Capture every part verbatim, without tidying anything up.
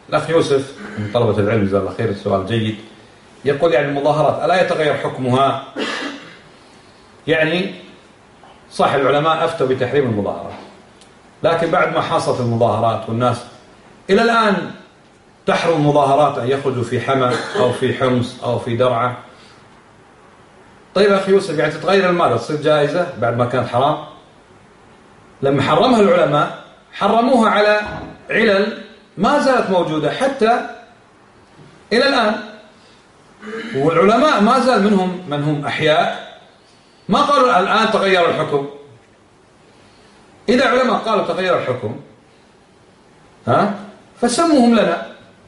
الأخ يوسف من طلبة العلم جزاه الله خير، السؤال جيد. يقول يعني المظاهرات ألا يتغير حكمها؟ يعني صح العلماء أفتوا بتحريم المظاهرات، لكن بعد ما حصلت المظاهرات والناس إلى الآن تحرم المظاهرات أن يخرجوا في حما أو في حمص أو في درعا. طيب أخي يوسف يعني تتغير المادة تصير جائزة بعد ما كانت حرام؟ لما حرمها العلماء حرموها على علل ما زالت موجودة حتى إلى الآن، والعلماء ما زال منهم من هم أحياء ما قالوا الآن تغير الحكم. إذا علماء قالوا تغير الحكم ها فسموهم لنا.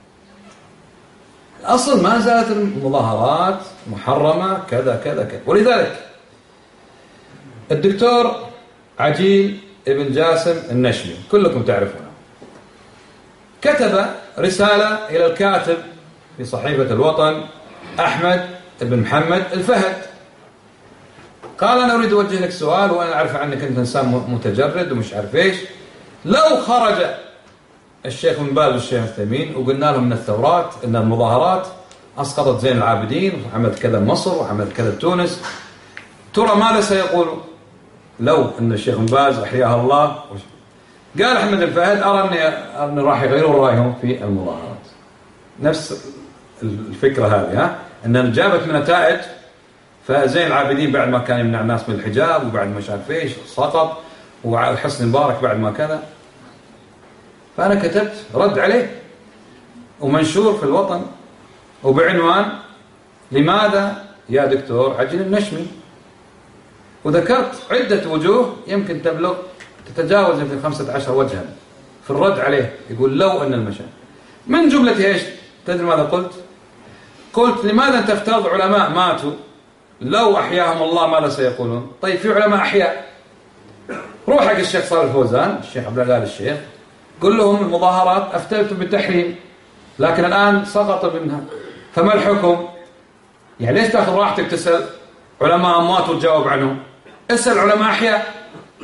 الأصل ما زالت المظاهرات محرمة كذا كذا كذا. ولذلك الدكتور عجيل ابن جاسم النشمي كلكم تعرفونه كتب رسالة إلى الكاتب في صحيفة الوطن أحمد بن محمد الفهد، قال أنا أريد أوجه لك سؤال وأنا أعرف عنك أنت إنسان متجرد ومش عارف إيش. لو خرج الشيخ بن باز والشيخ الثمين وقلنا لهم من الثورات أن المظاهرات أسقطت زين العابدين وعملت كذا مصر وعملت كذا تونس، ترى ماذا سيقولوا؟ لو أن الشيخ بن باز أحياه الله قال أحمد الفهد أرى أني أن راح يغيروا رأيهم في المظاهرات. نفس الفكرة هذه، ها أن جابت من نتائج. فزين العابدين بعد ما كان يمنع الناس من الحجاب وبعد ما شاف ايش سقط، وحسني مبارك بعد ما كذا. فأنا كتبت رد عليه ومنشور في الوطن وبعنوان لماذا يا دكتور عجل النشمي، وذكرت عدة وجوه يمكن تبلغ تتجاوز يمكن خمسة عشر وجها في الرد عليه. يقول لو أن المشان من جملة ايش؟ تدري ماذا قلت؟ قلت لماذا تفترض علماء ماتوا لو أحياهم الله ماذا سيقولون؟ طيب في علماء أحياء، روح حق الشيخ صالح الفوزان الشيخ عبد العال الشيخ قل لهم المظاهرات أفتيتم بالتحريم لكن الآن سقط منها، فما الحكم؟ يعني ليش تأخذ راحتك تسأل علماء أموات وتجاوب عنهم؟ اسأل علماء أحياء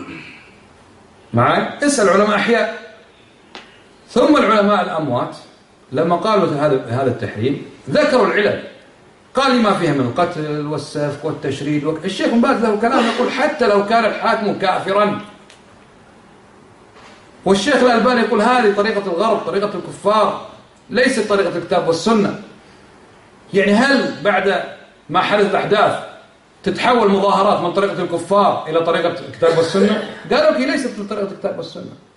معي، اسأل علماء أحياء. ثم العلماء الأموات لما قالوا هذا هذا التحريم ذكروا العلل، قال لما فيها من القتل والسفك والتشريد. الشيخ بن باز له كلام يقول حتى لو كان الحاكم كافرا، والشيخ الألباني يقول هذه طريقة الغرب طريقة الكفار ليست طريقة الكتاب والسنة. يعني هل بعد ما حدث الأحداث تتحول مظاهرات من طريقة الكفار إلى طريقة الكتاب والسنة؟ قالوا لك ليست من طريقة الكتاب والسنة.